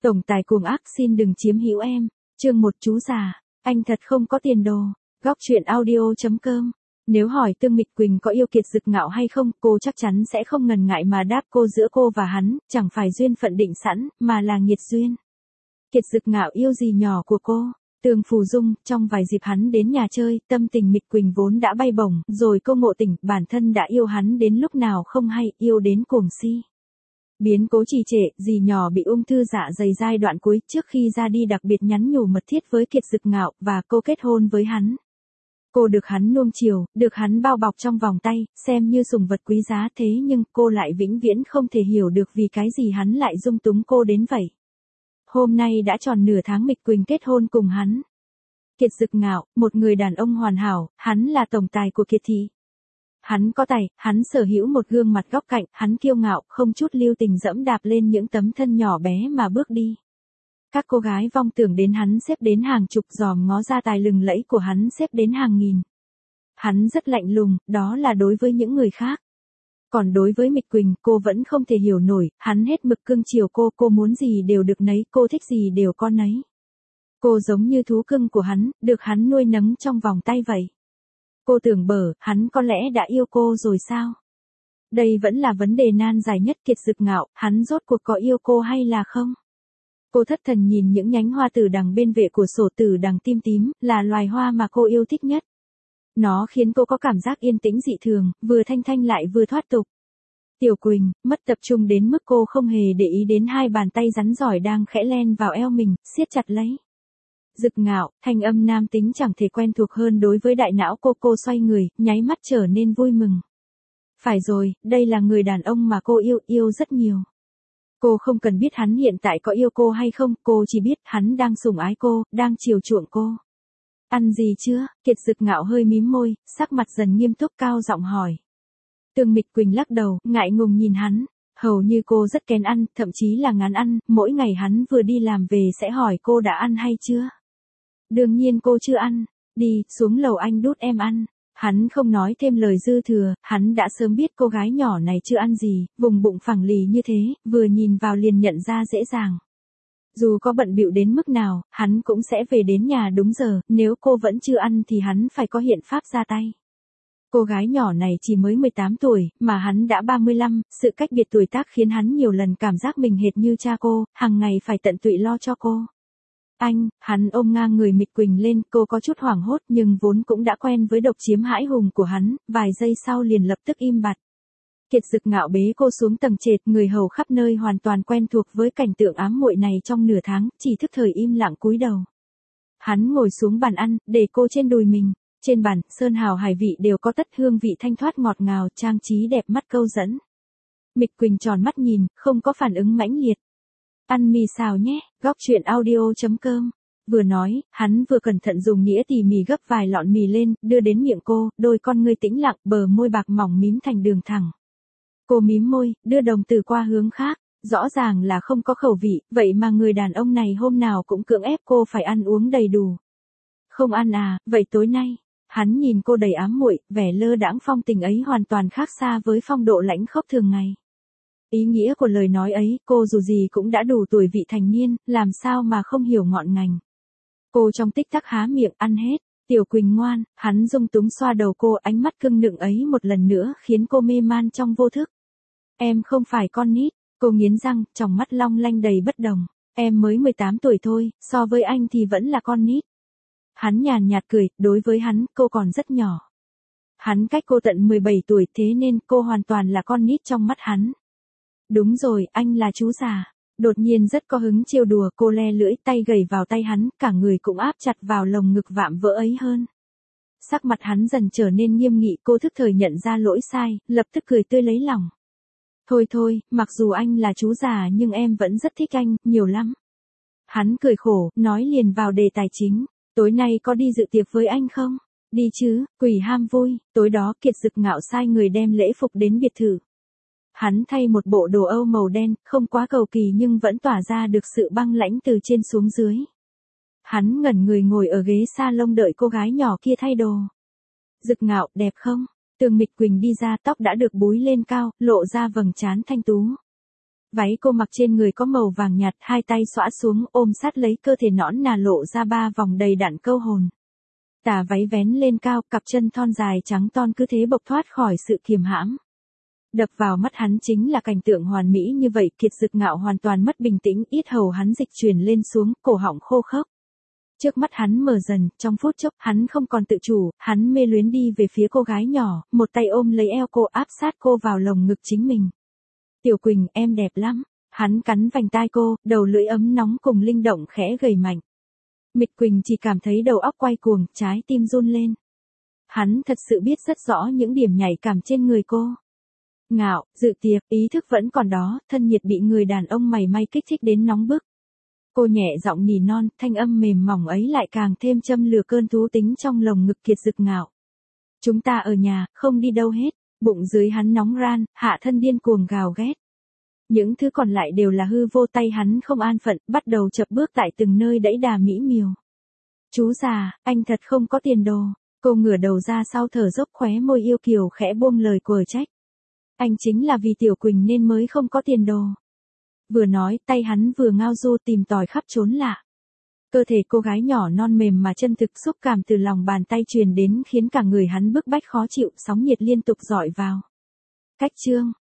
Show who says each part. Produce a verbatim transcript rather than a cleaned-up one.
Speaker 1: Tổng tài cuồng ác xin đừng chiếm hữu em. Chương một chú già, anh thật không có tiền đồ. Góc truyện audio chấm com. Nếu hỏi Tương Mịch Quỳnh có yêu Kiệt Dực Ngạo hay không, cô chắc chắn sẽ không ngần ngại mà đáp cô giữa cô và hắn, chẳng phải duyên phận định sẵn, mà là nghiệt duyên. Kiệt Dực Ngạo yêu gì nhỏ của cô? Tường Phù Dung, trong vài dịp hắn đến nhà chơi, tâm tình Mịch Quỳnh vốn đã bay bổng, rồi cô ngộ tỉnh, bản thân đã yêu hắn đến lúc nào không hay, yêu đến cuồng si. Biến cố trì trệ, dì nhỏ bị ung thư dạ dày giai đoạn cuối, trước khi ra đi đặc biệt nhắn nhủ mật thiết với Kiệt Dực Ngạo, và cô kết hôn với hắn. Cô được hắn nuông chiều, được hắn bao bọc trong vòng tay, xem như sủng vật quý giá, thế nhưng cô lại vĩnh viễn không thể hiểu được vì cái gì hắn lại dung túng cô đến vậy. Hôm nay đã tròn nửa tháng Mịch Quỳnh kết hôn cùng hắn. Kiệt Dực Ngạo, một người đàn ông hoàn hảo, hắn là tổng tài của Kiệt thị. Hắn có tài, hắn sở hữu một gương mặt góc cạnh, hắn kiêu ngạo, không chút lưu tình dẫm đạp lên những tấm thân nhỏ bé mà bước đi. Các cô gái vong tưởng đến hắn xếp đến hàng chục, dòm ngó ra tài lừng lẫy của hắn xếp đến hàng nghìn. Hắn rất lạnh lùng, đó là đối với những người khác. Còn đối với Mịch Quỳnh, cô vẫn không thể hiểu nổi, hắn hết mực cưng chiều cô, cô muốn gì đều được nấy, cô thích gì đều có nấy. Cô giống như thú cưng của hắn, được hắn nuôi nấng trong vòng tay vậy. Cô tưởng bở, hắn có lẽ đã yêu cô rồi sao? Đây vẫn là vấn đề nan giải nhất. Kiệt Dực Ngạo, hắn rốt cuộc có yêu cô hay là không? Cô thất thần nhìn những nhánh hoa tử đằng bên vệ của sổ tử đằng tim tím, là loài hoa mà cô yêu thích nhất. Nó khiến cô có cảm giác yên tĩnh dị thường, vừa thanh thanh lại vừa thoát tục. Tiểu Quỳnh, mất tập trung đến mức cô không hề để ý đến hai bàn tay rắn giỏi đang khẽ len vào eo mình, siết chặt lấy. Dực Ngạo, thanh âm nam tính chẳng thể quen thuộc hơn đối với đại não cô. Cô xoay người, nháy mắt trở nên vui mừng. Phải rồi, đây là người đàn ông mà cô yêu, yêu rất nhiều. Cô không cần biết hắn hiện tại có yêu cô hay không, cô chỉ biết hắn đang sủng ái cô, đang chiều chuộng cô. Ăn gì chưa? Kiệt Dực Ngạo hơi mím môi, sắc mặt dần nghiêm túc, cao giọng hỏi. Tương Mịch Quỳnh lắc đầu, ngại ngùng nhìn hắn. Hầu như cô rất kén ăn, thậm chí là ngán ăn, mỗi ngày hắn vừa đi làm về sẽ hỏi cô đã ăn hay chưa. Đương nhiên cô chưa ăn. Đi, xuống lầu anh đút em ăn. Hắn không nói thêm lời dư thừa, hắn đã sớm biết cô gái nhỏ này chưa ăn gì, vùng bụng phẳng lì như thế, vừa nhìn vào liền nhận ra dễ dàng. Dù có bận bịu đến mức nào, hắn cũng sẽ về đến nhà đúng giờ, nếu cô vẫn chưa ăn thì hắn phải có biện pháp ra tay. Cô gái nhỏ này chỉ mới mười tám tuổi, mà hắn đã ba mươi lăm, sự cách biệt tuổi tác khiến hắn nhiều lần cảm giác mình hệt như cha cô, hàng ngày phải tận tụy lo cho cô. Anh, hắn ôm ngang người Mịch Quỳnh lên, cô có chút hoảng hốt nhưng vốn cũng đã quen với độc chiếm hãi hùng của hắn, vài giây sau liền lập tức im bặt. Kiệt Dực Ngạo bế cô xuống tầng trệt, người hầu khắp nơi hoàn toàn quen thuộc với cảnh tượng ám muội này trong nửa tháng, chỉ thức thời im lặng cúi đầu. Hắn ngồi xuống bàn ăn, để cô trên đùi mình. Trên bàn, sơn hào hải vị đều có tất, hương vị thanh thoát ngọt ngào, trang trí đẹp mắt câu dẫn. Mịch Quỳnh tròn mắt nhìn, không có phản ứng mãnh liệt. Ăn mì xào nhé, góc truyện audio chấm com. Vừa nói, hắn vừa cẩn thận dùng nĩa tỉ mỉ gấp vài lọn mì lên, đưa đến miệng cô, đôi con ngươi tĩnh lặng, bờ môi bạc mỏng mím thành đường thẳng. Cô mím môi, đưa đồng tử qua hướng khác, rõ ràng là không có khẩu vị, vậy mà người đàn ông này hôm nào cũng cưỡng ép cô phải ăn uống đầy đủ. Không ăn à, vậy tối nay, hắn nhìn cô đầy ám muội, vẻ lơ đãng phong tình ấy hoàn toàn khác xa với phong độ lãnh khốc thường ngày. Ý nghĩa của lời nói ấy, cô dù gì cũng đã đủ tuổi vị thành niên, làm sao mà không hiểu ngọn ngành. Cô trong tích tắc há miệng ăn hết. Tiểu Quỳnh ngoan, hắn dung túng xoa đầu cô, ánh mắt cưng nựng ấy một lần nữa khiến cô mê man trong vô thức. Em không phải con nít, cô nghiến răng, tròng mắt long lanh đầy bất đồng. Em mới mười tám tuổi thôi, so với anh thì vẫn là con nít. Hắn nhàn nhạt cười, đối với hắn, cô còn rất nhỏ. Hắn cách cô tận mười bảy tuổi, thế nên cô hoàn toàn là con nít trong mắt hắn. Đúng rồi, anh là chú già. Đột nhiên rất có hứng trêu đùa, cô le lưỡi, tay gầy vào tay hắn, cả người cũng áp chặt vào lồng ngực vạm vỡ ấy hơn. Sắc mặt hắn dần trở nên nghiêm nghị, cô thức thời nhận ra lỗi sai, lập tức cười tươi lấy lòng. Thôi thôi, mặc dù anh là chú già nhưng em vẫn rất thích anh, nhiều lắm. Hắn cười khổ, nói liền vào đề tài chính. Tối nay có đi dự tiệc với anh không? Đi chứ, quỷ ham vui. Tối đó Kiệt Dực Ngạo sai người đem lễ phục đến biệt thự. Hắn thay một bộ đồ Âu màu đen, không quá cầu kỳ nhưng vẫn tỏa ra được sự băng lãnh từ trên xuống dưới. Hắn ngẩn người ngồi ở ghế salon đợi cô gái nhỏ kia thay đồ. Dực Ngạo, đẹp không? Tường Mịch Quỳnh đi ra, tóc đã được búi lên cao, lộ ra vầng trán thanh tú. Váy cô mặc trên người có màu vàng nhạt, hai tay xõa xuống ôm sát lấy cơ thể nõn nà lộ ra ba vòng đầy đặn câu hồn. Tà váy vén lên cao, cặp chân thon dài trắng ton cứ thế bộc thoát khỏi sự kiềm hãm. Đập vào mắt hắn chính là cảnh tượng hoàn mỹ như vậy, Kiệt Dực Ngạo hoàn toàn mất bình tĩnh, yết hầu hắn dịch chuyển lên xuống, cổ họng khô khốc. Trước mắt hắn mở dần, trong phút chốc, hắn không còn tự chủ, hắn mê luyến đi về phía cô gái nhỏ, một tay ôm lấy eo cô áp sát cô vào lồng ngực chính mình. Tiểu Quỳnh, em đẹp lắm. Hắn cắn vành tai cô, đầu lưỡi ấm nóng cùng linh động khẽ gầy mạnh. Mịch Quỳnh chỉ cảm thấy đầu óc quay cuồng, trái tim run lên. Hắn thật sự biết rất rõ những điểm nhạy cảm trên người cô. Ngạo, Dự Tiệp, ý thức vẫn còn đó, thân nhiệt bị người đàn ông mày may kích thích đến nóng bức. Cô nhẹ giọng nỉ non, thanh âm mềm mỏng ấy lại càng thêm châm lửa cơn thú tính trong lồng ngực Kiệt Dực Ngạo. Chúng ta ở nhà, không đi đâu hết. Bụng dưới hắn nóng ran, hạ thân điên cuồng gào ghét. Những thứ còn lại đều là hư vô, tay hắn không an phận, bắt đầu chập bước tại từng nơi đẫy đà mỹ miều. Chú già, anh thật không có tiền đồ. Cô ngửa đầu ra sau thở dốc, khóe môi yêu kiều khẽ buông lời quở trách. Anh chính là vì Tiểu Quỳnh nên mới không có tiền đồ. Vừa nói, tay hắn vừa ngao du tìm tòi khắp chốn lạ. Cơ thể cô gái nhỏ non mềm mà chân thực, xúc cảm từ lòng bàn tay truyền đến khiến cả người hắn bức bách khó chịu, sóng nhiệt liên tục dọi vào. Cách chương